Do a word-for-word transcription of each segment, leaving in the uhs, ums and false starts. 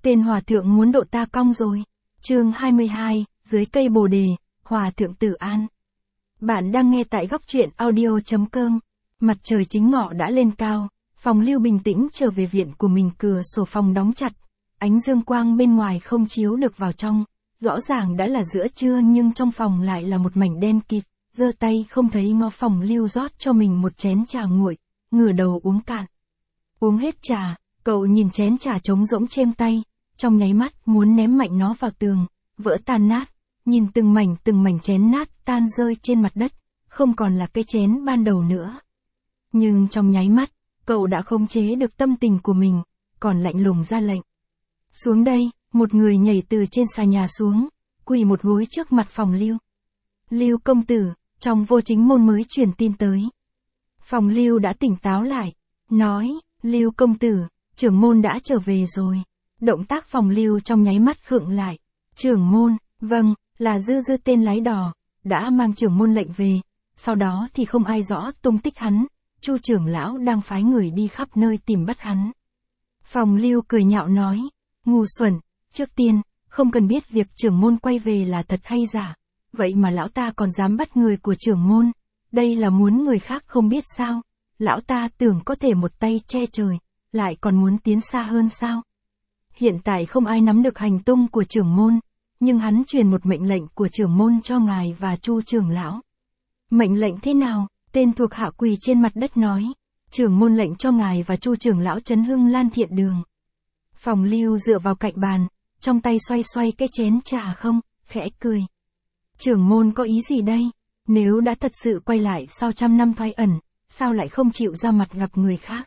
Tên hòa thượng muốn độ ta cong rồi. Chương hai mươi hai, dưới cây bồ đề, Hòa thượng Tử An. Bạn đang nghe tại góc truyện audio chấm com. Mặt trời chính ngọ đã lên cao, phòng Lưu bình tĩnh trở về viện của mình, cửa sổ phòng đóng chặt. Ánh dương quang bên ngoài không chiếu được vào trong, rõ ràng đã là giữa trưa nhưng trong phòng lại là một mảnh đen kịt. Giơ tay không thấy ngó, phòng Lưu rót cho mình một chén trà nguội, ngửa đầu uống cạn. Uống hết trà, cậu nhìn chén trà trống rỗng trên tay, trong nháy mắt muốn ném mạnh nó vào tường, vỡ tan nát, nhìn từng mảnh từng mảnh chén nát tan rơi trên mặt đất, không còn là cái chén ban đầu nữa. Nhưng trong nháy mắt, cậu đã khống chế được tâm tình của mình, còn lạnh lùng ra lệnh. Xuống đây, một người nhảy từ trên xà nhà xuống, quỳ một gối trước mặt phòng Lưu. Lưu công tử, trong Vô Chính Môn mới truyền tin tới. Phòng Lưu đã tỉnh táo lại, nói, Lưu công tử, trưởng môn đã trở về rồi. Động tác phòng Lưu trong nháy mắt khựng lại. Trưởng môn, vâng, là Dư Dư tên lái đò, đã mang trưởng môn lệnh về, sau đó thì không ai rõ tung tích hắn, Chu trưởng lão đang phái người đi khắp nơi tìm bắt hắn. Phòng Lưu cười nhạo nói, ngu xuẩn, trước tiên, không cần biết việc trưởng môn quay về là thật hay giả, vậy mà lão ta còn dám bắt người của trưởng môn, đây là muốn người khác không biết sao, lão ta tưởng có thể một tay che trời, lại còn muốn tiến xa hơn sao. Hiện tại không ai nắm được hành tung của trưởng môn, nhưng hắn truyền một mệnh lệnh của trưởng môn cho ngài và Chu trưởng lão. Mệnh lệnh thế nào? Tên thuộc hạ quỳ trên mặt đất nói, trưởng môn lệnh cho ngài và Chu trưởng lão chấn hưng Lan Thiện Đường. Phòng Lưu dựa vào cạnh bàn, trong tay xoay xoay cái chén trà không, khẽ cười. Trưởng môn có ý gì đây? Nếu đã thật sự quay lại sau trăm năm thoái ẩn, sao lại không chịu ra mặt gặp người khác?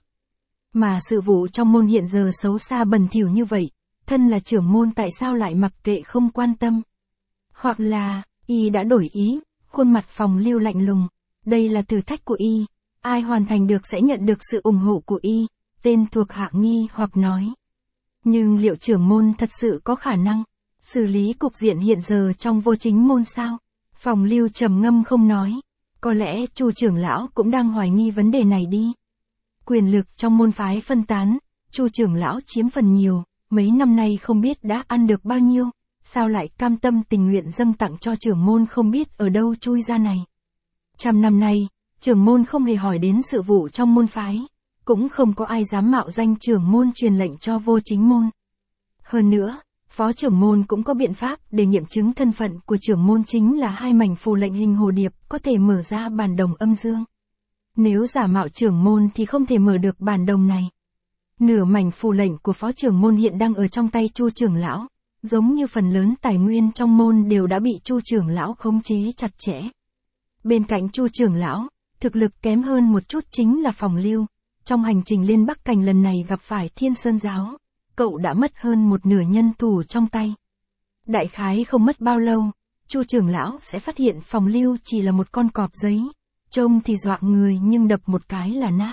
Mà sự vụ trong môn hiện giờ xấu xa bẩn thỉu như vậy, thân là trưởng môn tại sao lại mặc kệ không quan tâm? Hoặc là, y đã đổi ý, khuôn mặt phòng Lưu lạnh lùng. Đây là thử thách của y, ai hoàn thành được sẽ nhận được sự ủng hộ của y, tên thuộc hạ nghi hoặc nói. Nhưng liệu trưởng môn thật sự có khả năng xử lý cục diện hiện giờ trong Vô Chính Môn sao? Phòng Lưu trầm ngâm không nói, có lẽ Chu trưởng lão cũng đang hoài nghi vấn đề này đi. Quyền lực trong môn phái phân tán, Chu trưởng lão chiếm phần nhiều, mấy năm nay không biết đã ăn được bao nhiêu, sao lại cam tâm tình nguyện dâng tặng cho trưởng môn không biết ở đâu chui ra này. Trăm năm nay, trưởng môn không hề hỏi đến sự vụ trong môn phái, cũng không có ai dám mạo danh trưởng môn truyền lệnh cho Vô Chính Môn. Hơn nữa, phó trưởng môn cũng có biện pháp để nghiệm chứng thân phận của trưởng môn, chính là hai mảnh phù lệnh hình hồ điệp có thể mở ra bản đồng âm dương. Nếu giả mạo trưởng môn thì không thể mở được bản đồng này. Nửa mảnh phù lệnh của phó trưởng môn hiện đang ở trong tay Chu trưởng lão, giống như phần lớn tài nguyên trong môn đều đã bị Chu trưởng lão khống chế chặt chẽ. Bên cạnh Chu trưởng lão, thực lực kém hơn một chút chính là phòng Lưu. Trong hành trình lên Bắc Cảnh lần này gặp phải Thiên Sơn giáo, cậu đã mất hơn một nửa nhân thủ trong tay. Đại khái không mất bao lâu, Chu trưởng lão sẽ phát hiện phòng Lưu chỉ là một con cọp giấy, trông thì dọa người nhưng đập một cái là nát.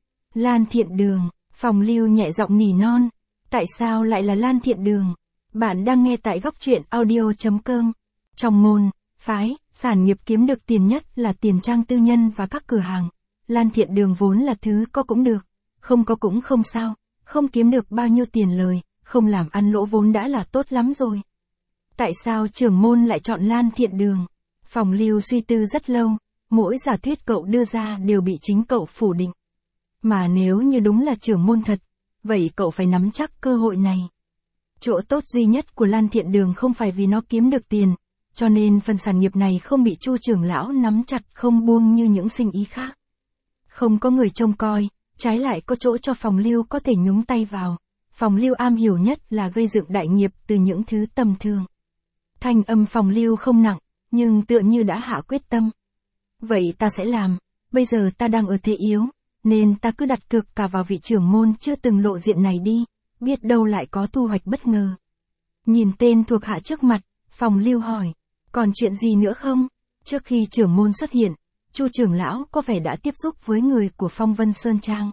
Lan Thiện Đường, phòng Lưu nhẹ giọng nỉ non, tại sao lại là Lan Thiện Đường? Bạn đang nghe tại góc truyện audio chấm com. Trong môn, phái, sản nghiệp kiếm được tiền nhất là tiền trang tư nhân và các cửa hàng. Lan Thiện Đường vốn là thứ có cũng được, không có cũng không sao, không kiếm được bao nhiêu tiền lời, không làm ăn lỗ vốn đã là tốt lắm rồi. Tại sao trưởng môn lại chọn Lan Thiện Đường? Phòng Lưu suy tư rất lâu, mỗi giả thuyết cậu đưa ra đều bị chính cậu phủ định. Mà nếu như đúng là trưởng môn thật, vậy cậu phải nắm chắc cơ hội này. Chỗ tốt duy nhất của Lan Thiện Đường không phải vì nó kiếm được tiền, cho nên phần sản nghiệp này không bị Chu trưởng lão nắm chặt không buông như những sinh ý khác. Không có người trông coi, trái lại có chỗ cho phòng Lưu có thể nhúng tay vào. Phòng Lưu am hiểu nhất là gây dựng đại nghiệp từ những thứ tầm thường. Thanh âm phòng Lưu không nặng, nhưng tựa như đã hạ quyết tâm. Vậy ta sẽ làm, bây giờ ta đang ở thế yếu, nên ta cứ đặt cược cả vào vị trưởng môn chưa từng lộ diện này đi, biết đâu lại có thu hoạch bất ngờ. Nhìn tên thuộc hạ trước mặt, phòng Lưu hỏi, còn chuyện gì nữa không? Trước khi trưởng môn xuất hiện, Chu trưởng lão có vẻ đã tiếp xúc với người của Phong Vân Sơn Trang.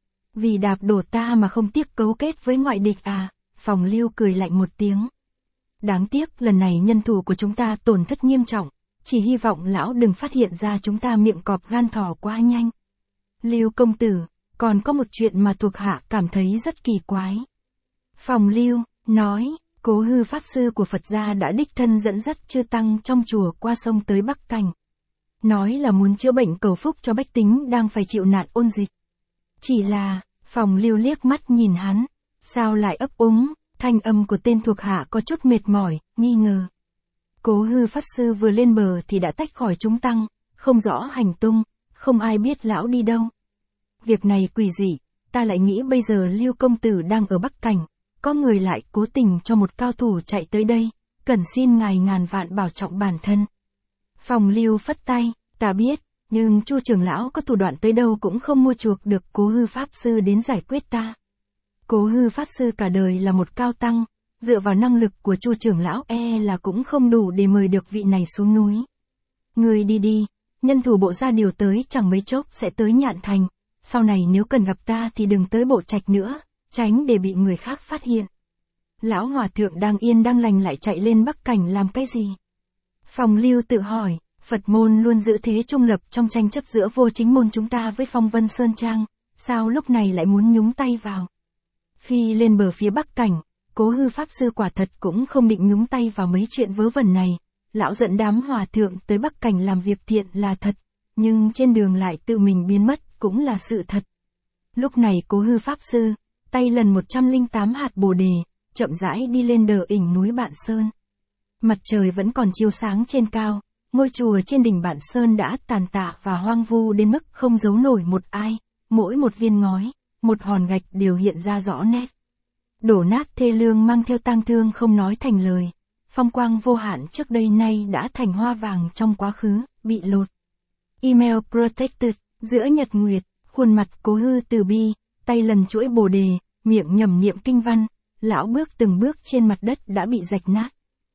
Vì đạp đổ ta mà không tiếc cấu kết với ngoại địch à? Phòng Lưu cười lạnh một tiếng. Đáng tiếc lần này nhân thủ của chúng ta tổn thất nghiêm trọng, chỉ hy vọng lão đừng phát hiện ra chúng ta miệng cọp gan thỏ quá nhanh. Lưu công tử, còn có một chuyện mà thuộc hạ cảm thấy rất kỳ quái. Phòng Lưu, nói, Cố Hư Pháp Sư của Phật gia đã đích thân dẫn dắt chư tăng trong chùa qua sông tới Bắc Cảnh. Nói là muốn chữa bệnh cầu phúc cho bách tính đang phải chịu nạn ôn dịch. Chỉ là, Phòng Lưu liếc mắt nhìn hắn, sao lại ấp úng, thanh âm của tên thuộc hạ có chút mệt mỏi, nghi ngờ. Cố Hư Pháp Sư vừa lên bờ thì đã tách khỏi chúng tăng, không rõ hành tung, không ai biết lão đi đâu. Việc này quỷ dị, ta lại nghĩ bây giờ Lưu công tử đang ở Bắc Cảnh, có người lại cố tình cho một cao thủ chạy tới đây, cần xin ngài ngàn vạn bảo trọng bản thân. Phòng Lưu phất tay, ta biết, nhưng Chu trưởng lão có thủ đoạn tới đâu cũng không mua chuộc được Cố Hư Pháp Sư đến giải quyết ta. Cố Hư Pháp Sư cả đời là một cao tăng, dựa vào năng lực của Chu trưởng lão e là cũng không đủ để mời được vị này xuống núi. Người đi đi, nhân thủ bộ gia điều tới chẳng mấy chốc sẽ tới Nhạn Thành, sau này nếu cần gặp ta thì đừng tới Bộ Trạch nữa, tránh để bị người khác phát hiện. Lão hòa thượng đang yên đang lành lại chạy lên Bắc Cảnh làm cái gì? Phòng Lưu tự hỏi, Phật môn luôn giữ thế trung lập trong tranh chấp giữa vô chính môn chúng ta với Phong Vân Sơn Trang, sao lúc này lại muốn nhúng tay vào? Khi lên bờ phía Bắc Cảnh, Cố Hư Pháp Sư quả thật cũng không định nhúng tay vào mấy chuyện vớ vẩn này. Lão dẫn đám hòa thượng tới Bắc Cảnh làm việc thiện là thật, nhưng trên đường lại tự mình biến mất cũng là sự thật. Lúc này Cố Hư Pháp Sư, tay lần một trăm lẻ tám hạt bồ đề, chậm rãi đi lên đờ ỉnh núi Bạn Sơn. Mặt trời vẫn còn chiếu sáng trên cao, ngôi chùa trên đỉnh Bạn Sơn đã tàn tạ và hoang vu đến mức không giấu nổi một ai, mỗi một viên ngói, một hòn gạch đều hiện ra rõ nét. Đổ nát thê lương mang theo tang thương không nói thành lời, phong quang vô hạn trước đây nay đã thành hoa vàng trong quá khứ, bị lột. Email protected, giữa nhật nguyệt, khuôn mặt Cố Hư từ bi, tay lần chuỗi bồ đề, miệng nhẩm niệm kinh văn, lão bước từng bước trên mặt đất đã bị rạch nát.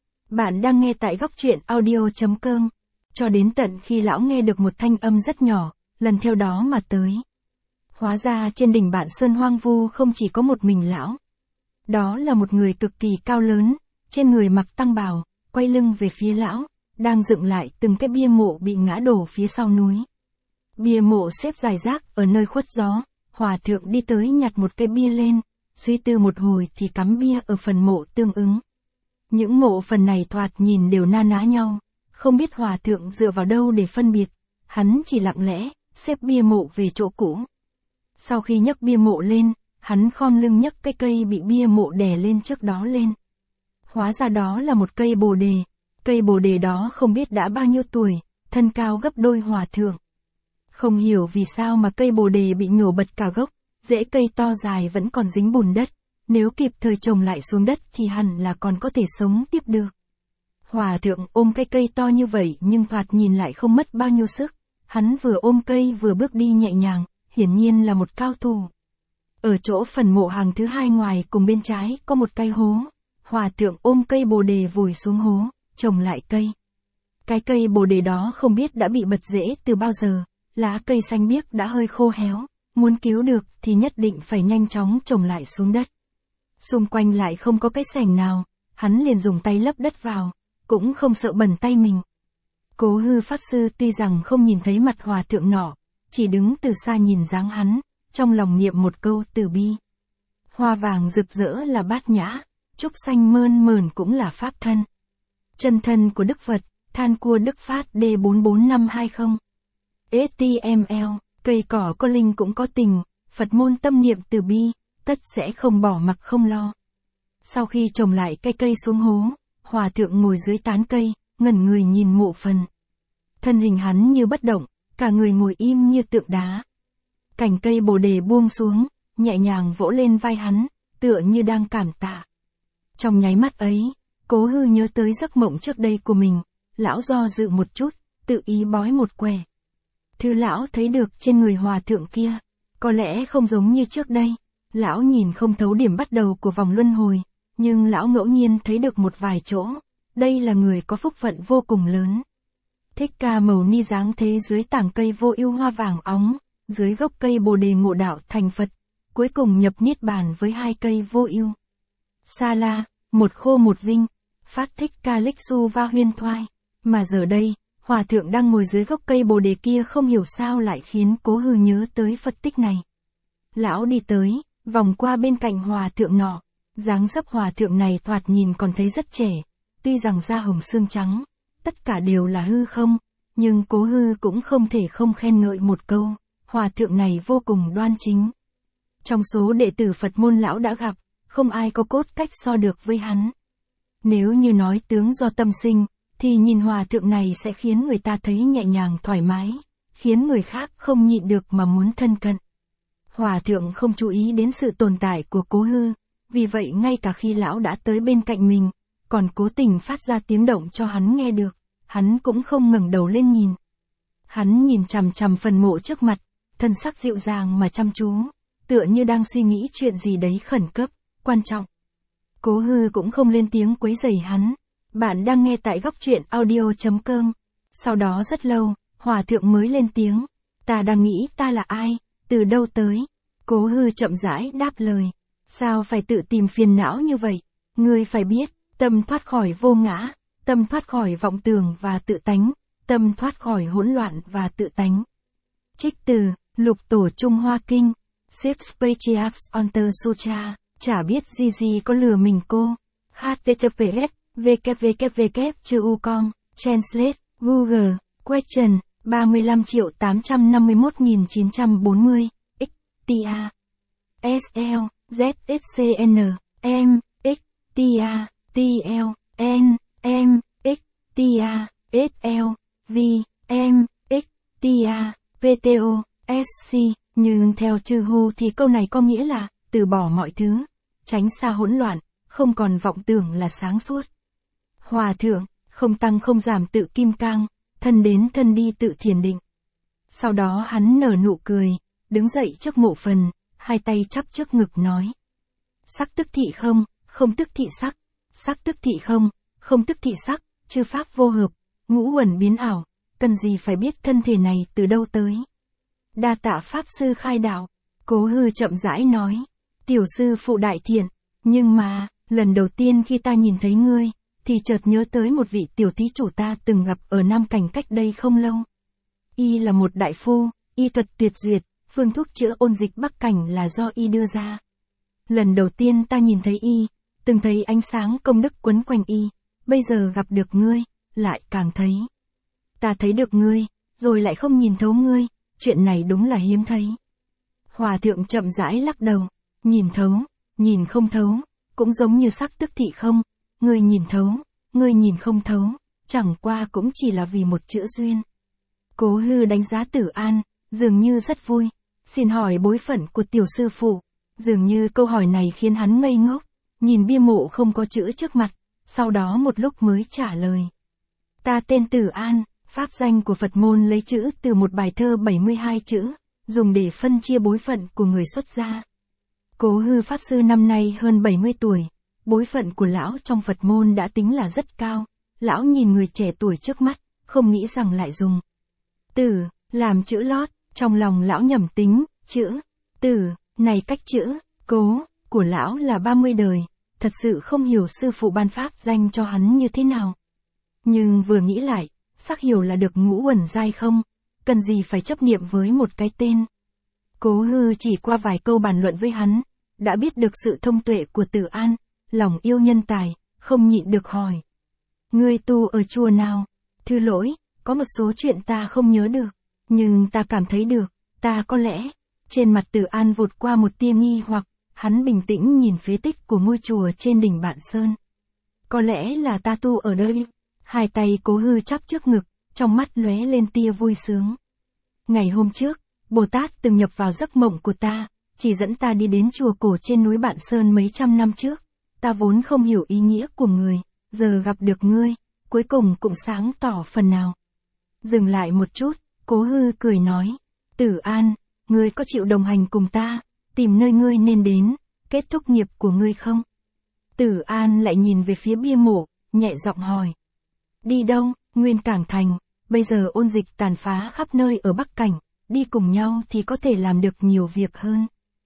Bạn đang nghe tại góc truyện audio chấm com, cho đến tận khi lão nghe được một thanh âm rất nhỏ, lần theo đó mà tới. Hóa ra trên đỉnh Bạn Sơn hoang vu không chỉ có một mình lão. Đó là một người cực kỳ cao lớn, trên người mặc tăng bào, quay lưng về phía lão, đang dựng lại từng cái bia mộ bị ngã đổ phía sau núi. Bia mộ xếp dài rác ở nơi khuất gió, hòa thượng đi tới nhặt một cái bia lên, suy tư một hồi thì cắm bia ở phần mộ tương ứng. Những mộ phần này thoạt nhìn đều na ná nhau, không biết hòa thượng dựa vào đâu để phân biệt, hắn chỉ lặng lẽ, xếp bia mộ về chỗ cũ. Sau khi nhấc bia mộ lên, hắn khom lưng nhấc cái cây bị bia mộ đè lên trước đó lên. Hóa ra đó là một cây bồ đề, cây bồ đề đó không biết đã bao nhiêu tuổi, thân cao gấp đôi hòa thượng. Không hiểu vì sao mà cây bồ đề bị nhổ bật cả gốc, rễ cây to dài vẫn còn dính bùn đất, nếu kịp thời trồng lại xuống đất thì hẳn là còn có thể sống tiếp được. Hòa thượng ôm cái cây to như vậy nhưng thoạt nhìn lại không mất bao nhiêu sức, hắn vừa ôm cây vừa bước đi nhẹ nhàng, hiển nhiên là một cao thủ. Ở chỗ phần mộ hàng thứ hai ngoài cùng bên trái có một cây hố, hòa thượng ôm cây bồ đề vùi xuống hố, trồng lại cây. Cái cây bồ đề đó không biết đã bị bật rễ từ bao giờ, lá cây xanh biếc đã hơi khô héo, muốn cứu được thì nhất định phải nhanh chóng trồng lại xuống đất. Xung quanh lại không có cái xẻng nào, hắn liền dùng tay lấp đất vào, cũng không sợ bẩn tay mình. Cố Hư Pháp Sư tuy rằng không nhìn thấy mặt hòa thượng nọ, chỉ đứng từ xa nhìn dáng hắn, trong lòng niệm một câu từ bi. Hoa vàng rực rỡ là bát nhã, trúc xanh mơn mởn cũng là pháp thân. Chân thân của Đức Phật, than cua Đức Phát D bốn bốn năm hai không. ếch ti em lờ, cây cỏ có linh cũng có tình, Phật môn tâm niệm từ bi, tất sẽ không bỏ mặc không lo. Sau khi trồng lại cây cây xuống hố, hòa thượng ngồi dưới tán cây, ngẩn người nhìn mộ phần. Thân hình hắn như bất động, cả người ngồi im như tượng đá. Cành cây bồ đề buông xuống, nhẹ nhàng vỗ lên vai hắn, tựa như đang cảm tạ. Trong nháy mắt ấy, Cố Hư nhớ tới giấc mộng trước đây của mình, lão do dự một chút, tự ý bói một quẻ. Thứ lão thấy được trên người hòa thượng kia, có lẽ không giống như trước đây, lão nhìn không thấu điểm bắt đầu của vòng luân hồi, nhưng lão ngẫu nhiên thấy được một vài chỗ, đây là người có phúc phận vô cùng lớn. Thích Ca Mâu Ni dáng thế dưới tảng cây vô ưu hoa vàng óng, dưới gốc cây bồ đề ngộ đạo thành Phật, cuối cùng nhập niết bàn với hai cây vô ưu. Sa La, một khô một vinh, phát Thích Ca Lích Su Va huyên thoai, mà giờ đây, hòa thượng đang ngồi dưới gốc cây bồ đề kia không hiểu sao lại khiến Cố Hư nhớ tới Phật tích này. Lão đi tới, vòng qua bên cạnh hòa thượng nọ, Dáng dấp hòa thượng này thoạt nhìn còn thấy rất trẻ, tuy rằng da hồng xương trắng, tất cả đều là hư không, nhưng Cố Hư cũng không thể không khen ngợi một câu, hòa thượng này vô cùng đoan chính. Trong số đệ tử Phật môn lão đã gặp, không ai có cốt cách so được với hắn. Nếu như nói tướng do tâm sinh, thì nhìn hòa thượng này sẽ khiến người ta thấy nhẹ nhàng thoải mái, khiến người khác không nhịn được mà muốn thân cận. Hòa thượng không chú ý đến sự tồn tại của Cố Hư, vì vậy ngay cả khi lão đã tới bên cạnh mình, còn cố tình phát ra tiếng động cho hắn nghe được, hắn cũng không ngẩng đầu lên nhìn. Hắn nhìn chằm chằm phần mộ trước mặt, thân sắc dịu dàng mà chăm chú, tựa như đang suy nghĩ chuyện gì đấy khẩn cấp, quan trọng. Cố Hư cũng không lên tiếng quấy rầy hắn. Bạn đang nghe tại góc truyện audio chấm com. Sau đó rất lâu, hòa thượng mới lên tiếng. Ta đang nghĩ ta là ai, từ đâu tới. Cố Hư chậm rãi đáp lời. Sao phải tự tìm phiền não như vậy? Ngươi phải biết, tâm thoát khỏi vô ngã, tâm thoát khỏi vọng tưởng và tự tánh, tâm thoát khỏi hỗn loạn và tự tánh. Trích từ, Lục Tổ Trung Hoa Kinh, Six Patriarchs Onter Sutra, chả biết gì gì có lừa mình cô. H T T P S, www chấm u com, Translate, Google, Question, ba mươi lăm triệu tám trăm năm mươi mốt nghìn chín trăm bốn mươi, X, T A, S L, Z S C N, M, X, T A, T L, N, M, X, T A, S L, V, M, X, T A, P T O, S C, nhưng theo Chư Hu thì câu này có nghĩa là, từ bỏ mọi thứ, tránh xa hỗn loạn, không còn vọng tưởng là sáng suốt. Hòa thượng, không tăng không giảm tự kim cang, thân đến thân đi tự thiền định. Sau đó hắn nở nụ cười, đứng dậy trước mộ phần, hai tay chắp trước ngực nói. Sắc tức thị không, không tức thị sắc, sắc tức thị không, không tức thị sắc, chư pháp vô hợp, ngũ uẩn biến ảo, cần gì phải biết thân thể này từ đâu tới. Đa tạ Pháp Sư khai đạo, Cố Hư chậm rãi nói, tiểu sư phụ đại thiện, nhưng mà, lần đầu tiên khi ta nhìn thấy ngươi, thì chợt nhớ tới một vị tiểu thí chủ ta từng gặp ở Nam Cảnh cách đây không lâu. Y là một đại phu, y thuật tuyệt duyệt, phương thuốc chữa ôn dịch Bắc Cảnh là do y đưa ra. Lần đầu tiên ta nhìn thấy y, từng thấy ánh sáng công đức quấn quanh y, bây giờ gặp được ngươi, lại càng thấy. Ta thấy được ngươi, rồi lại không nhìn thấu ngươi, chuyện này đúng là hiếm thấy. Hòa thượng chậm rãi lắc đầu, nhìn thấu, nhìn không thấu, cũng giống như sắc tức thị không, ngươi nhìn thấu, ngươi nhìn không thấu, chẳng qua cũng chỉ là vì một chữ duyên. Cố Hư đánh giá Tử An, dường như rất vui, xin hỏi bối phận của tiểu sư phụ, dường như câu hỏi này khiến hắn ngây ngốc, nhìn bia mộ không có chữ trước mặt, sau đó một lúc mới trả lời. Ta tên Tử An, pháp danh của Phật môn lấy chữ từ một bài thơ bảy mươi hai chữ, dùng để phân chia bối phận của người xuất gia. Cố Hư Pháp Sư năm nay hơn bảy mươi tuổi, bối phận của lão trong Phật môn đã tính là rất cao, lão nhìn người trẻ tuổi trước mắt, không nghĩ rằng lại dùng tử, làm chữ lót, trong lòng lão nhẩm tính, chữ, tử, này cách chữ, cố, của lão là ba mươi đời, thật sự không hiểu sư phụ ban pháp danh cho hắn như thế nào. Nhưng vừa nghĩ lại, sắc hiểu là được ngũ uẩn giai không, cần gì phải chấp niệm với một cái tên. Cố Hư chỉ qua vài câu bàn luận với hắn, đã biết được sự thông tuệ của Tử An, lòng yêu nhân tài, không nhịn được hỏi. Ngươi tu ở chùa nào? Thư lỗi, có một số chuyện ta không nhớ được, nhưng ta cảm thấy được, ta có lẽ. Trên mặt Tử An vụt qua một tia nghi hoặc, hắn bình tĩnh nhìn phế tích của ngôi chùa trên đỉnh Bạn Sơn. Có lẽ là ta tu ở đây. Hai tay Cố Hư chắp trước ngực, trong mắt lóe lên tia vui sướng. Ngày hôm trước, Bồ Tát từng nhập vào giấc mộng của ta, chỉ dẫn ta đi đến chùa cổ trên núi Bạn Sơn mấy trăm năm trước. Ta vốn không hiểu ý nghĩa của người, giờ gặp được ngươi, cuối cùng cũng sáng tỏ phần nào. Dừng lại một chút, Cố Hư cười nói, Tử An, ngươi có chịu đồng hành cùng ta, tìm nơi ngươi nên đến, kết thúc nghiệp của ngươi không? Tử An lại nhìn về phía bia mộ, nhẹ giọng hỏi. Đi đâu? Nguyên Cảng Thành, bây giờ ôn dịch tàn phá khắp nơi ở Bắc Cảnh, đi cùng nhau thì có thể làm được nhiều việc hơn.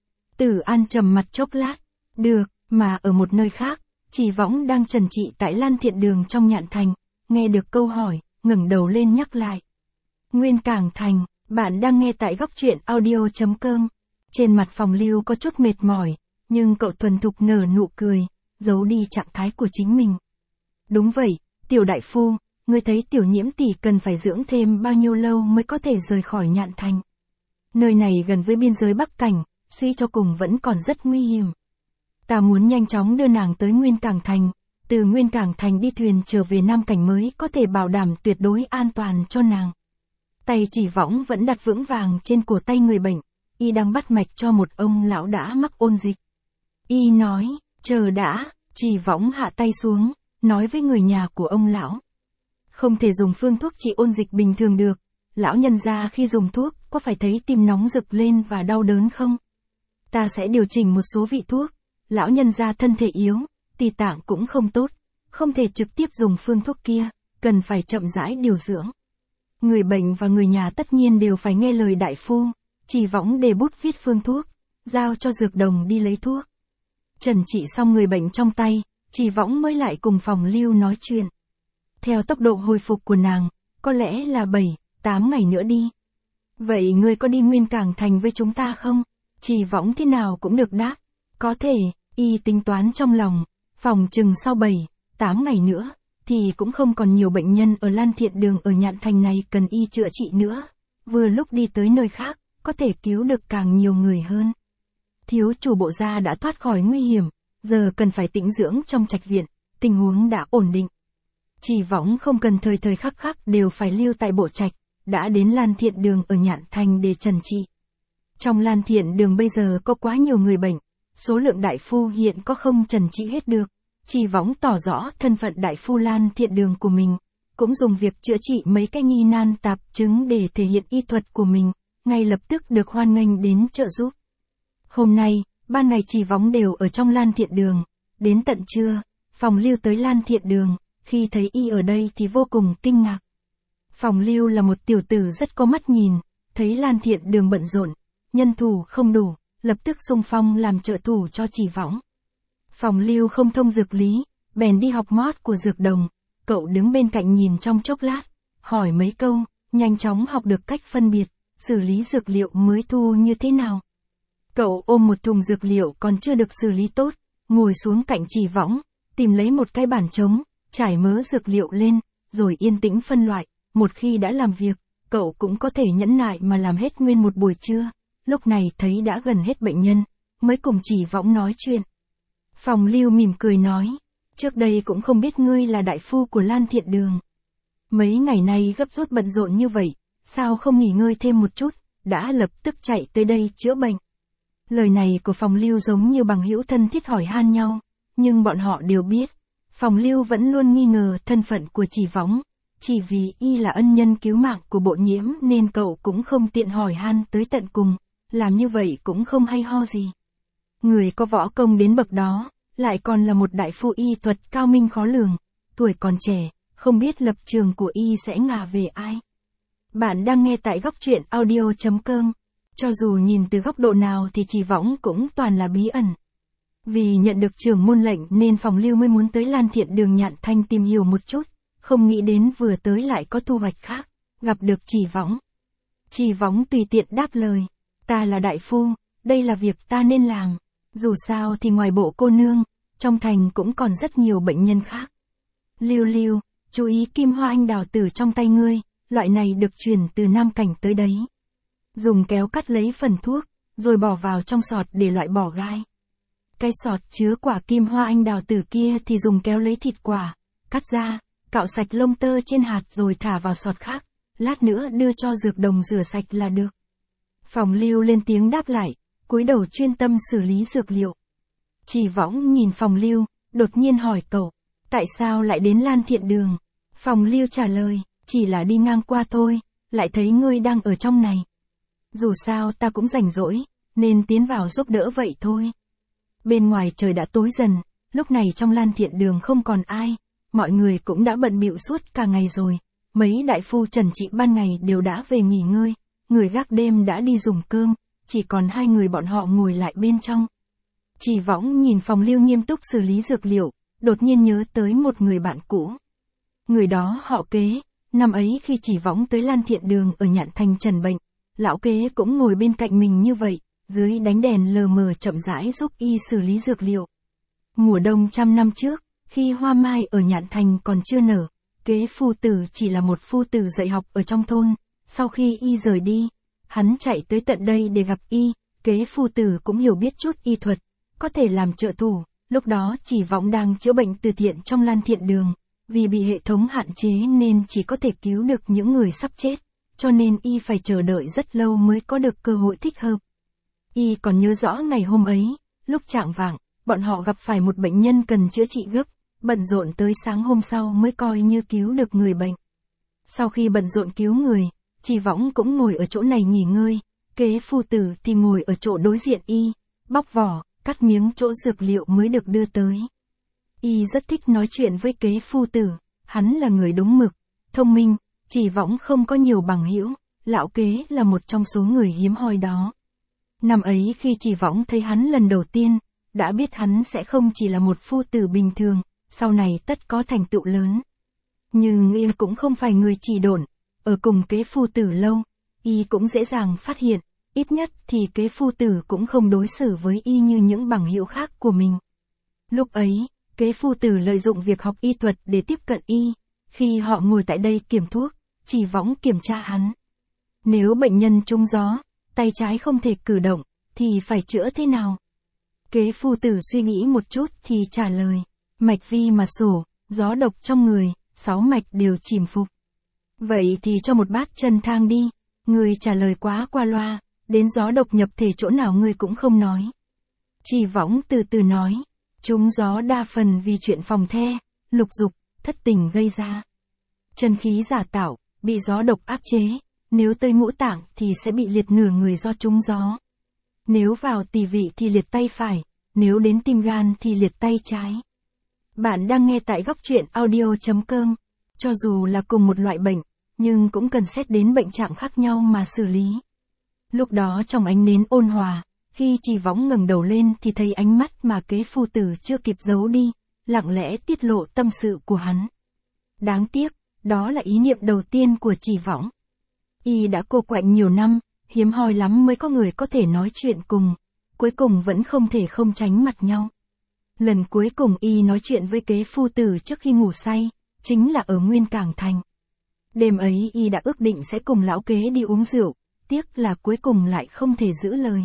Tử An trầm mặt chốc lát, được, mà ở một nơi khác, Chỉ Võng đang trần trị tại Lan Thiện Đường trong Nhạn Thành, nghe được câu hỏi, ngẩng đầu lên nhắc lại. Nguyên Cảng Thành, bạn đang nghe tại góc truyện audio chấm com. Trên mặt Phòng Lưu có chút mệt mỏi, nhưng cậu thuần thục nở nụ cười, giấu đi trạng thái của chính mình. Đúng vậy, Tiểu đại phu, ngươi thấy Tiểu Nhiễm tỷ cần phải dưỡng thêm bao nhiêu lâu mới có thể rời khỏi Nhạn Thành. Nơi này gần với biên giới Bắc Cảnh, suy cho cùng vẫn còn rất nguy hiểm. Ta muốn nhanh chóng đưa nàng tới Nguyên Cảng Thành, từ Nguyên Cảng Thành đi thuyền trở về Nam Cảnh mới có thể bảo đảm tuyệt đối an toàn cho nàng. Tay Chỉ Võng vẫn đặt vững vàng trên cổ tay người bệnh, y đang bắt mạch cho một ông lão đã mắc ôn dịch. Y nói, chờ đã, Chỉ Võng hạ tay xuống, nói với người nhà của ông lão. Không thể dùng phương thuốc trị ôn dịch bình thường được, lão nhân gia khi dùng thuốc có phải thấy tim nóng rực lên và đau đớn không? Ta sẽ điều chỉnh một số vị thuốc, lão nhân gia thân thể yếu, tỳ tạng cũng không tốt, không thể trực tiếp dùng phương thuốc kia, cần phải chậm rãi điều dưỡng. Người bệnh và người nhà tất nhiên đều phải nghe lời đại phu, Chỉ Võng để bút viết phương thuốc, giao cho dược đồng đi lấy thuốc. Trần trị xong người bệnh trong tay, Chỉ Võng mới lại cùng Phòng Lưu nói chuyện. Theo tốc độ hồi phục của nàng, có lẽ là bảy, tám ngày nữa đi. Vậy ngươi có đi Nguyên Cảng Thành với chúng ta không? Chỉ Võng thế nào cũng được đáp. Có thể, y tính toán trong lòng, phòng chừng sau bảy, tám ngày nữa, thì cũng không còn nhiều bệnh nhân ở Lan Thiện Đường ở Nhạn Thành này cần y chữa trị nữa. Vừa lúc đi tới nơi khác, có thể cứu được càng nhiều người hơn. Thiếu chủ Bộ gia đã thoát khỏi nguy hiểm, giờ cần phải tĩnh dưỡng trong trạch viện, tình huống đã ổn định. Chỉ Võng không cần thời thời khắc khắc đều phải lưu tại bộ trạch, đã đến Lan Thiện Đường ở Nhạn Thành để trần trị. Trong Lan Thiện Đường bây giờ có quá nhiều người bệnh, số lượng đại phu hiện có không trần trị hết được. Chỉ Võng tỏ rõ thân phận đại phu Lan Thiện Đường của mình, cũng dùng việc chữa trị mấy cái nghi nan tạp chứng để thể hiện y thuật của mình, ngay lập tức được hoan nghênh đến trợ giúp. Hôm nay, ban ngày Chỉ Võng đều ở trong Lan Thiện Đường, đến tận trưa, Phòng Lưu tới Lan Thiện Đường, khi thấy y ở đây thì vô cùng kinh ngạc. Phòng Lưu là một tiểu tử rất có mắt nhìn, thấy Lan Thiện Đường bận rộn, nhân thủ không đủ, lập tức xung phong làm trợ thủ cho Chỉ Võng. Phòng Lưu không thông dược lý, bèn đi học mót của dược đồng, cậu đứng bên cạnh nhìn trong chốc lát, hỏi mấy câu, nhanh chóng học được cách phân biệt, xử lý dược liệu mới thu như thế nào. Cậu ôm một thùng dược liệu còn chưa được xử lý tốt, ngồi xuống cạnh Chỉ Võng, tìm lấy một cái bàn trống, trải mớ dược liệu lên, rồi yên tĩnh phân loại. Một khi đã làm việc, cậu cũng có thể nhẫn nại mà làm hết nguyên một buổi trưa. Lúc này thấy đã gần hết bệnh nhân, mới cùng Chỉ Võng nói chuyện. Phòng Lưu mỉm cười nói, trước đây cũng không biết ngươi là đại phu của Lan Thiện Đường. Mấy ngày nay gấp rút bận rộn như vậy, sao không nghỉ ngơi thêm một chút, đã lập tức chạy tới đây chữa bệnh. Lời này của Phòng Lưu giống như bằng hữu thân thiết hỏi han nhau, nhưng bọn họ đều biết, Phòng Lưu vẫn luôn nghi ngờ thân phận của Chỉ Võng, chỉ vì y là ân nhân cứu mạng của Bộ Nhiễm nên cậu cũng không tiện hỏi han tới tận cùng, làm như vậy cũng không hay ho gì. Người có võ công đến bậc đó, lại còn là một đại phu y thuật cao minh khó lường, tuổi còn trẻ, không biết lập trường của y sẽ ngả về ai. Bạn đang nghe tại góc truyện audio chấm com. Cho dù nhìn từ góc độ nào thì Chỉ Võng cũng toàn là bí ẩn. Vì nhận được trưởng môn lệnh nên Phòng Lưu mới muốn tới Lan Thiện Đường Nhạn Thanh tìm hiểu một chút, không nghĩ đến vừa tới lại có thu hoạch khác, gặp được Chỉ Võng. Chỉ Võng tùy tiện đáp lời, ta là đại phu, đây là việc ta nên làm, dù sao thì ngoài Bộ cô nương, trong thành cũng còn rất nhiều bệnh nhân khác. Lưu Lưu, chú ý kim hoa anh đào tử trong tay ngươi, loại này được chuyển từ Nam Cảnh tới đấy. Dùng kéo cắt lấy phần thuốc, rồi bỏ vào trong sọt để loại bỏ gai. Cái sọt chứa quả kim hoa anh đào tử kia thì dùng kéo lấy thịt quả, cắt ra, cạo sạch lông tơ trên hạt rồi thả vào sọt khác, lát nữa đưa cho dược đồng rửa sạch là được. Phòng Lưu lên tiếng đáp lại, cúi đầu chuyên tâm xử lý dược liệu. Chỉ Võng nhìn Phòng Lưu, đột nhiên hỏi cậu, tại sao lại đến Lan Thiện Đường? Phòng Lưu trả lời, chỉ là đi ngang qua thôi, lại thấy ngươi đang ở trong này. Dù sao ta cũng rảnh rỗi, nên tiến vào giúp đỡ vậy thôi. Bên ngoài trời đã tối dần, lúc này trong Lan Thiện Đường không còn ai, mọi người cũng đã bận bịu suốt cả ngày rồi. Mấy đại phu trần trị ban ngày đều đã về nghỉ ngơi, người gác đêm đã đi dùng cơm, chỉ còn hai người bọn họ ngồi lại bên trong. Chỉ Võng nhìn Phòng Lưu nghiêm túc xử lý dược liệu, đột nhiên nhớ tới một người bạn cũ. Người đó họ Kế, năm ấy khi Chỉ Võng tới Lan Thiện Đường ở Nhạn Thành trần bệnh, lão Kế cũng ngồi bên cạnh mình như vậy, dưới đánh đèn lờ mờ chậm rãi giúp y xử lý dược liệu. Mùa đông trăm năm trước, khi hoa mai ở Nhạn Thành còn chưa nở, Kế phu tử chỉ là một phu tử dạy học ở trong thôn. Sau khi y rời đi, hắn chạy tới tận đây để gặp y. Kế phu tử cũng hiểu biết chút y thuật, có thể làm trợ thủ. Lúc đó Chỉ Võng đang chữa bệnh từ thiện trong Lan Thiện Đường, vì bị hệ thống hạn chế nên chỉ có thể cứu được những người sắp chết, cho nên y phải chờ đợi rất lâu mới có được cơ hội thích hợp. Y còn nhớ rõ ngày hôm ấy, lúc chạng vạng, bọn họ gặp phải một bệnh nhân cần chữa trị gấp, bận rộn tới sáng hôm sau mới coi như cứu được người bệnh. Sau khi bận rộn cứu người, Chỉ Võng cũng ngồi ở chỗ này nghỉ ngơi, Kế phu tử thì ngồi ở chỗ đối diện y, bóc vỏ, cắt miếng chỗ dược liệu mới được đưa tới. Y rất thích nói chuyện với Kế phu tử, hắn là người đúng mực, thông minh. Chỉ Võng không có nhiều bằng hữu, lão Kế là một trong số người hiếm hoi đó. Năm ấy khi Chỉ Võng thấy hắn lần đầu tiên, đã biết hắn sẽ không chỉ là một phu tử bình thường, sau này tất có thành tựu lớn. Nhưng y cũng không phải người trì độn, ở cùng Kế phu tử lâu, y cũng dễ dàng phát hiện, ít nhất thì Kế phu tử cũng không đối xử với y như những bằng hữu khác của mình. Lúc ấy, Kế phu tử lợi dụng việc học y thuật để tiếp cận y. Khi họ ngồi tại đây kiểm thuốc, Chỉ Võng kiểm tra hắn. Nếu bệnh nhân trúng gió, tay trái không thể cử động, thì phải chữa thế nào? Kế phu tử suy nghĩ một chút thì trả lời, mạch vi mà sổ, gió độc trong người, sáu mạch đều chìm phục. Vậy thì cho một bát chân thang đi. Người trả lời quá qua loa, đến gió độc nhập thể chỗ nào người cũng không nói. Chỉ Võng từ từ nói, trúng gió đa phần vì chuyện phòng the, lục dục, thất tình gây ra. Chân khí giả tạo, bị gió độc áp chế, nếu tới ngũ tạng thì sẽ bị liệt nửa người do trúng gió. Nếu vào tỳ vị thì liệt tay phải, nếu đến tim gan thì liệt tay trái. Bạn đang nghe tại góc truyện audio chấm com. Cho dù là cùng một loại bệnh, nhưng cũng cần xét đến bệnh trạng khác nhau mà xử lý. Lúc đó trong ánh nến ôn hòa, khi Chỉ Võng ngẩng đầu lên thì thấy ánh mắt mà Kế phu tử chưa kịp giấu đi, lặng lẽ tiết lộ tâm sự của hắn. Đáng tiếc, đó là ý niệm đầu tiên của Chỉ Võng. Y đã cô quạnh nhiều năm, hiếm hoi lắm mới có người có thể nói chuyện cùng, cuối cùng vẫn không thể không tránh mặt nhau. Lần cuối cùng y nói chuyện với Kế phu tử trước khi ngủ say, chính là ở Nguyên Cảng Thành. Đêm ấy y đã ước định sẽ cùng lão Kế đi uống rượu, tiếc là cuối cùng lại không thể giữ lời.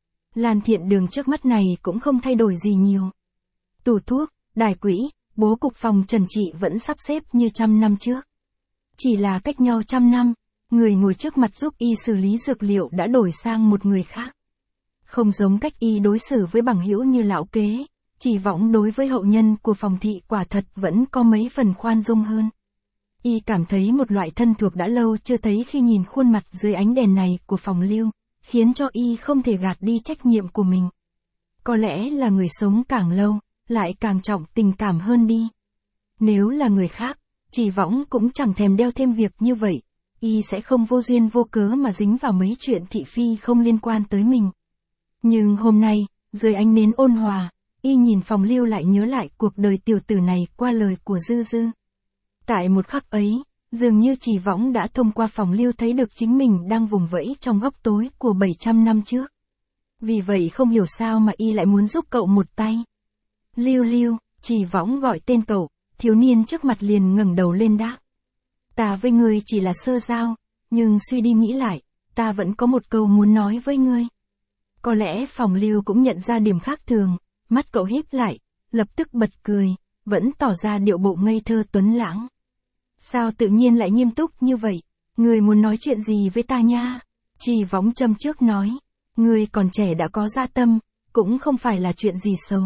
Lan Thiện Đường trước mắt này cũng không thay đổi gì nhiều. Tủ thuốc, đài quỹ, bố cục phòng trần trị vẫn sắp xếp như trăm năm trước. Chỉ là cách nhau trăm năm, người ngồi trước mặt giúp y xử lý dược liệu đã đổi sang một người khác. Không giống cách y đối xử với bằng hữu như lão Kế, Chỉ Võng đối với hậu nhân của phòng thị quả thật vẫn có mấy phần khoan dung hơn. Y cảm thấy một loại thân thuộc đã lâu chưa thấy khi nhìn khuôn mặt dưới ánh đèn này của phòng Lưu, khiến cho y không thể gạt đi trách nhiệm của mình. Có lẽ là người sống càng lâu, lại càng trọng tình cảm hơn đi. Nếu là người khác, Chỉ Võng cũng chẳng thèm đeo thêm việc như vậy, y sẽ không vô duyên vô cớ mà dính vào mấy chuyện thị phi không liên quan tới mình. Nhưng hôm nay, dưới ánh nến ôn hòa, y nhìn phòng Lưu lại nhớ lại cuộc đời tiểu tử này qua lời của Dư Dư. Tại một khắc ấy, dường như Chỉ Võng đã thông qua phòng Lưu thấy được chính mình đang vùng vẫy trong góc tối của bảy trăm năm trước. Vì vậy không hiểu sao mà y lại muốn giúp cậu một tay. Lưu Lưu, Chỉ Võng gọi tên cậu, thiếu niên trước mặt liền ngẩng đầu lên đáp. Ta với ngươi chỉ là sơ giao, nhưng suy đi nghĩ lại, ta vẫn có một câu muốn nói với ngươi. Có lẽ phòng Lưu cũng nhận ra điểm khác thường, mắt cậu híp lại, lập tức bật cười, vẫn tỏ ra điệu bộ ngây thơ tuấn lãng. Sao tự nhiên lại nghiêm túc như vậy? Ngươi muốn nói chuyện gì với ta nha? Chỉ Võng châm trước nói, ngươi còn trẻ đã có dạ tâm, cũng không phải là chuyện gì xấu.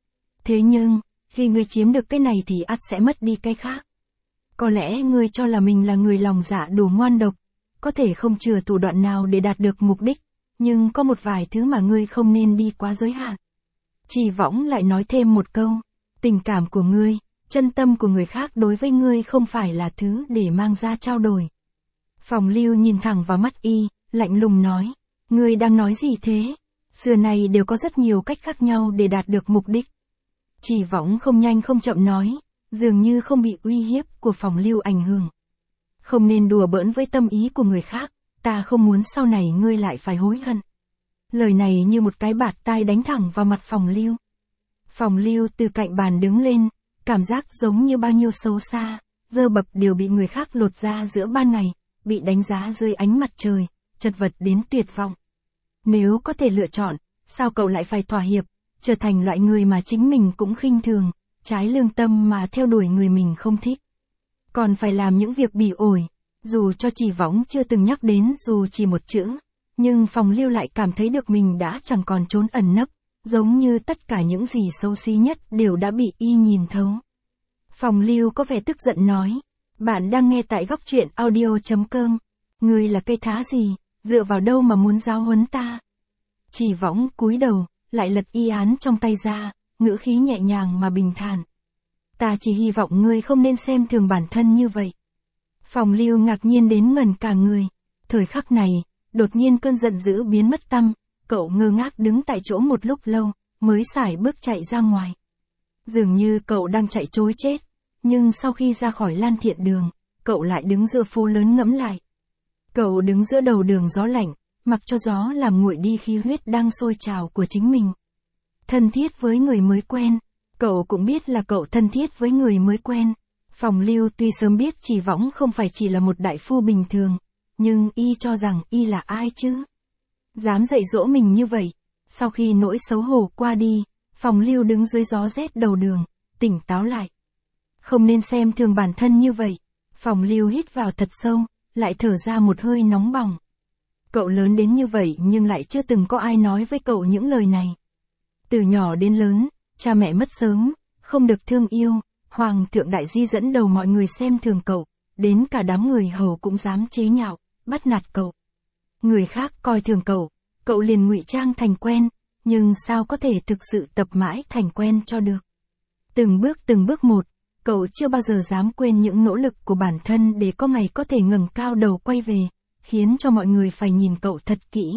Thế nhưng, khi ngươi chiếm được cái này thì ắt sẽ mất đi cái khác. Có lẽ ngươi cho là mình là người lòng dạ đủ ngoan độc, có thể không chừa thủ đoạn nào để đạt được mục đích, nhưng có một vài thứ mà ngươi không nên đi quá giới hạn. Chỉ Võng lại nói thêm một câu, tình cảm của ngươi, chân tâm của người khác đối với ngươi không phải là thứ để mang ra trao đổi. Phòng Lưu nhìn thẳng vào mắt y, lạnh lùng nói, ngươi đang nói gì thế? Xưa này đều có rất nhiều cách khác nhau để đạt được mục đích. Chỉ Võng không nhanh không chậm nói, dường như không bị uy hiếp của phòng Lưu ảnh hưởng. Không nên đùa bỡn với tâm ý của người khác, ta không muốn sau này ngươi lại phải hối hận. Lời này như một cái bạt tai đánh thẳng vào mặt Phòng Lưu. Phòng Lưu từ cạnh bàn đứng lên, cảm giác giống như bao nhiêu xấu xa, dơ bập đều bị người khác lột ra giữa ban ngày, bị đánh giá dưới ánh mặt trời, chật vật đến tuyệt vọng. Nếu có thể lựa chọn, sao cậu lại phải thỏa hiệp, trở thành loại người mà chính mình cũng khinh thường, trái lương tâm mà theo đuổi người mình không thích. Còn phải làm những việc bỉ ổi, dù cho Chỉ Võng chưa từng nhắc đến dù chỉ một chữ, nhưng Phòng Lưu lại cảm thấy được mình đã chẳng còn trốn ẩn nấp, giống như tất cả những gì xấu xí nhất đều đã bị y nhìn thấu. Phòng Lưu có vẻ tức giận nói, bạn đang nghe tại góc truyện audio.com, ngươi là cây thá gì, dựa vào đâu mà muốn giáo huấn ta. Chỉ Võng cúi đầu, lại lật y án trong tay ra, ngữ khí nhẹ nhàng mà bình thản. Ta chỉ hy vọng ngươi không nên xem thường bản thân như vậy. Phòng Lưu ngạc nhiên đến ngẩn cả người. Thời khắc này, đột nhiên cơn giận dữ biến mất tăm, cậu ngơ ngác đứng tại chỗ một lúc lâu, mới sải bước chạy ra ngoài. Dường như cậu đang chạy trối chết, nhưng sau khi ra khỏi Lan Thiện Đường, cậu lại đứng giữa phố lớn ngẫm lại. Cậu đứng giữa đầu đường gió lạnh, mặc cho gió làm nguội đi khí huyết đang sôi trào của chính mình. Thân thiết với người mới quen, cậu cũng biết là cậu thân thiết với người mới quen. Phòng Lưu tuy sớm biết Chỉ Võng không phải chỉ là một đại phu bình thường, nhưng y cho rằng y là ai chứ? Dám dạy dỗ mình như vậy. Sau khi nỗi xấu hổ qua đi, Phòng Lưu đứng dưới gió rét đầu đường, tỉnh táo lại. Không nên xem thường bản thân như vậy. Phòng Lưu hít vào thật sâu, lại thở ra một hơi nóng bỏng. Cậu lớn đến như vậy nhưng lại chưa từng có ai nói với cậu những lời này. Từ nhỏ đến lớn, cha mẹ mất sớm, không được thương yêu, Hoàng thượng Đại Di dẫn đầu mọi người xem thường cậu, đến cả đám người hầu cũng dám chế nhạo, bắt nạt cậu. Người khác coi thường cậu, cậu liền ngụy trang thành quen, nhưng sao có thể thực sự tập mãi thành quen cho được. Từng bước từng bước một, cậu chưa bao giờ dám quên những nỗ lực của bản thân để có ngày có thể ngẩng cao đầu quay về, khiến cho mọi người phải nhìn cậu thật kỹ.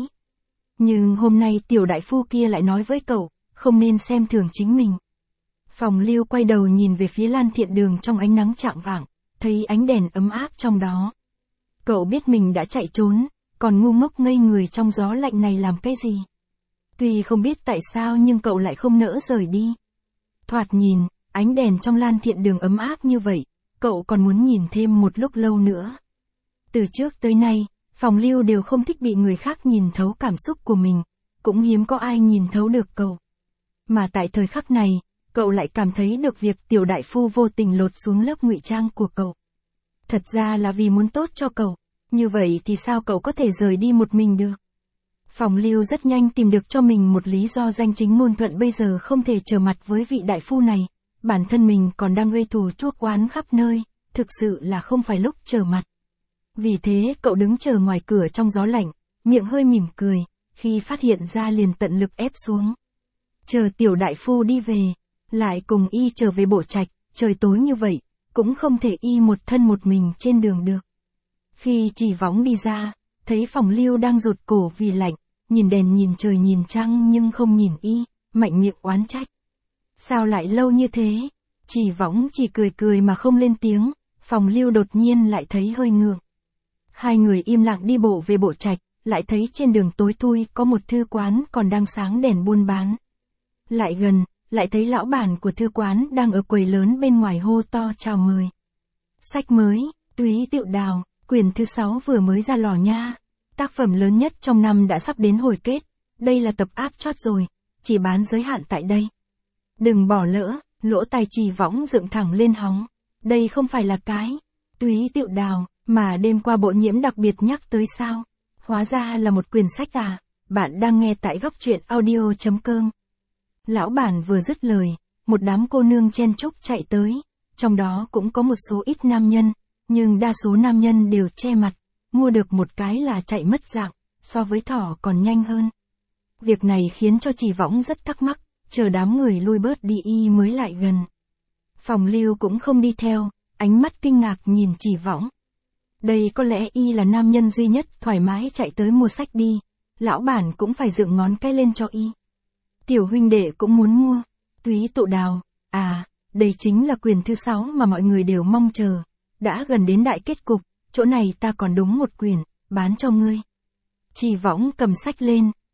Nhưng hôm nay tiểu đại phu kia lại nói với cậu, không nên xem thường chính mình. Phòng Lưu quay đầu nhìn về phía Lan Thiện Đường trong ánh nắng chạng vạng, thấy ánh đèn ấm áp trong đó. Cậu biết mình đã chạy trốn, còn ngu ngốc ngây người trong gió lạnh này làm cái gì. Tuy không biết tại sao nhưng cậu lại không nỡ rời đi. Thoạt nhìn, ánh đèn trong Lan Thiện Đường ấm áp như vậy, cậu còn muốn nhìn thêm một lúc lâu nữa. Từ trước tới nay, Phòng Lưu đều không thích bị người khác nhìn thấu cảm xúc của mình, cũng hiếm có ai nhìn thấu được cậu. Mà tại thời khắc này, cậu lại cảm thấy được việc tiểu đại phu vô tình lột xuống lớp ngụy trang của cậu. Thật ra là vì muốn tốt cho cậu, như vậy thì sao cậu có thể rời đi một mình được? Phòng Lưu rất nhanh tìm được cho mình một lý do danh chính ngôn thuận bây giờ không thể trở mặt với vị đại phu này, bản thân mình còn đang gây thù chuốc oán khắp nơi, thực sự là không phải lúc trở mặt. Vì thế cậu đứng chờ ngoài cửa trong gió lạnh, miệng hơi mỉm cười, khi phát hiện ra liền tận lực ép xuống. Chờ tiểu đại phu đi về, lại cùng y trở về Bộ Trạch, trời tối như vậy, cũng không thể y một thân một mình trên đường được. Khi Chỉ Võng đi ra, thấy Phòng Lưu đang rụt cổ vì lạnh, nhìn đèn nhìn trời nhìn trăng nhưng không nhìn y, mạnh miệng oán trách. Sao lại lâu như thế? Chỉ Võng chỉ cười cười mà không lên tiếng, Phòng Lưu đột nhiên lại thấy hơi ngượng. Hai người im lặng đi bộ về Bộ Trạch, lại thấy trên đường tối thui có một thư quán còn đang sáng đèn buôn bán. Lại gần, lại thấy lão bản của thư quán đang ở quầy lớn bên ngoài hô to chào mời. Sách mới, Túy Tiệu Đào, quyển thứ sáu vừa mới ra lò nha. Tác phẩm lớn nhất trong năm đã sắp đến hồi kết, đây là tập áp chót rồi, chỉ bán giới hạn tại đây. Đừng bỏ lỡ, lỗ tai Chỉ Võng dựng thẳng lên hóng. Đây không phải là cái Túy Tiệu Đào mà đêm qua Bộ Nhiễm đặc biệt nhắc tới sao? Hóa ra là một quyển sách à? Bạn đang nghe tại góc truyện audio.com. Lão bản vừa dứt lời, một đám cô nương chen chúc chạy tới, trong đó cũng có một số ít nam nhân, nhưng đa số nam nhân đều che mặt, mua được một cái là chạy mất dạng, so với thỏ còn nhanh hơn. Việc này khiến cho Chỉ Võng rất thắc mắc, chờ đám người lui bớt đi y mới lại gần. Phòng Lưu cũng không đi theo, ánh mắt kinh ngạc nhìn Chỉ Võng. Đây có lẽ y là nam nhân duy nhất thoải mái chạy tới mua sách đi, lão bản cũng phải dựng ngón cái lên cho y. Tiểu huynh đệ cũng muốn mua, Túy Tụ Đào, à, đây chính là quyển thứ sáu mà mọi người đều mong chờ, đã gần đến đại kết cục, chỗ này ta còn đúng một quyển, bán cho ngươi. Chỉ Võng cầm sách lên,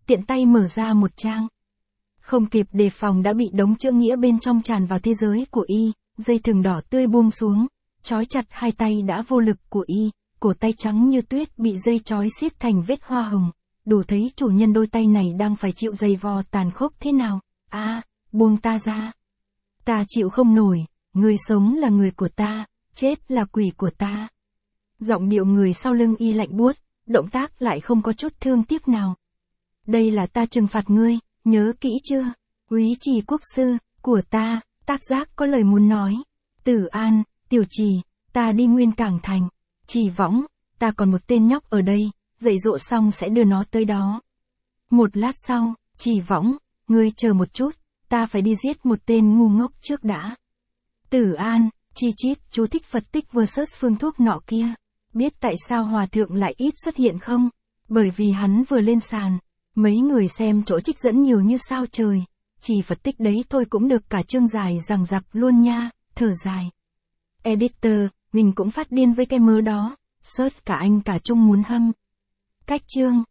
tiện tay mở ra một trang. Không kịp đề phòng đã bị đống chữ nghĩa bên trong tràn vào thế giới của y, dây thừng đỏ tươi buông xuống, trói chặt hai tay đã vô lực của y, cổ tay trắng như tuyết bị dây trói xiết thành vết hoa hồng, đủ thấy chủ nhân đôi tay này đang phải chịu dày vò tàn khốc thế nào. A, à, buông ta ra. Ta chịu không nổi, người sống là người của ta, chết là quỷ của ta. Giọng điệu người sau lưng y lạnh buốt, động tác lại không có chút thương tiếc nào. Đây là ta trừng phạt ngươi, nhớ kỹ chưa? Úy Trì quốc sư, của ta, Tác Giác có lời muốn nói. Tử An, Tiểu Trì, ta đi Nguyên Cảng Thành. Trì Võng, ta còn một tên nhóc ở đây, dạy dỗ xong sẽ đưa nó tới đó. Một lát sau, Trì Võng, ngươi chờ một chút, ta phải đi giết một tên ngu ngốc trước đã. Tử An, chi chít, chú thích Phật tích versus phương thuốc nọ kia. Biết tại sao hòa thượng lại ít xuất hiện không? Bởi vì hắn vừa lên sàn. Mấy người xem chỗ trích dẫn nhiều như sao trời. Chỉ Phật tích đấy thôi cũng được cả chương dài rằng giặc luôn nha, thở dài. Editor, mình cũng phát điên với cái mớ đó. Search cả anh cả Trung muốn hâm. Cách chương.